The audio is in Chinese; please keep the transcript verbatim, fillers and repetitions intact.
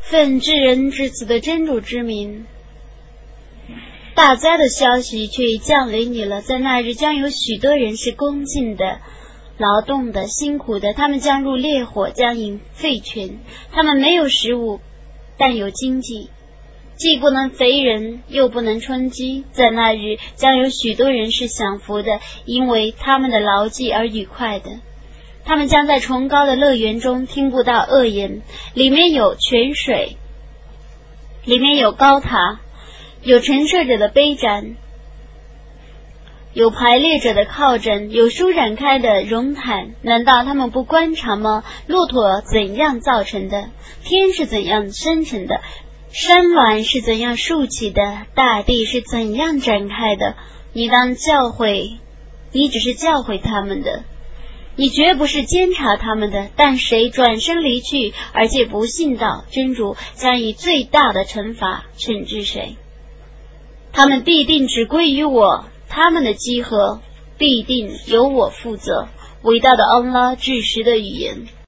奉至人至此的真主之名，大灾的消息却已降临你了。在那日将有许多人是恭敬的、劳动的、辛苦的，他们将入烈火，将饮沸泉。他们没有食物，但有经济，既不能肥人，又不能充饥。在那日将有许多人是享福的，因为他们的劳绩而愉快的。他们将在崇高的乐园中听不到恶言，里面有泉水，里面有高塔，有陈设者的杯盏，有排列者的靠枕，有舒展开的绒毯。难道他们不观察吗？骆驼怎样造成的？天是怎样生成的？山峦是怎样竖起的？大地是怎样展开的？你当教诲，你只是教诲他们的，你绝不是监察他们的。但谁转身离去，而且不信道，真主将以最大的惩罚惩治谁。他们必定只归于我，他们的集合必定由我负责。伟大的安拉至实的语言。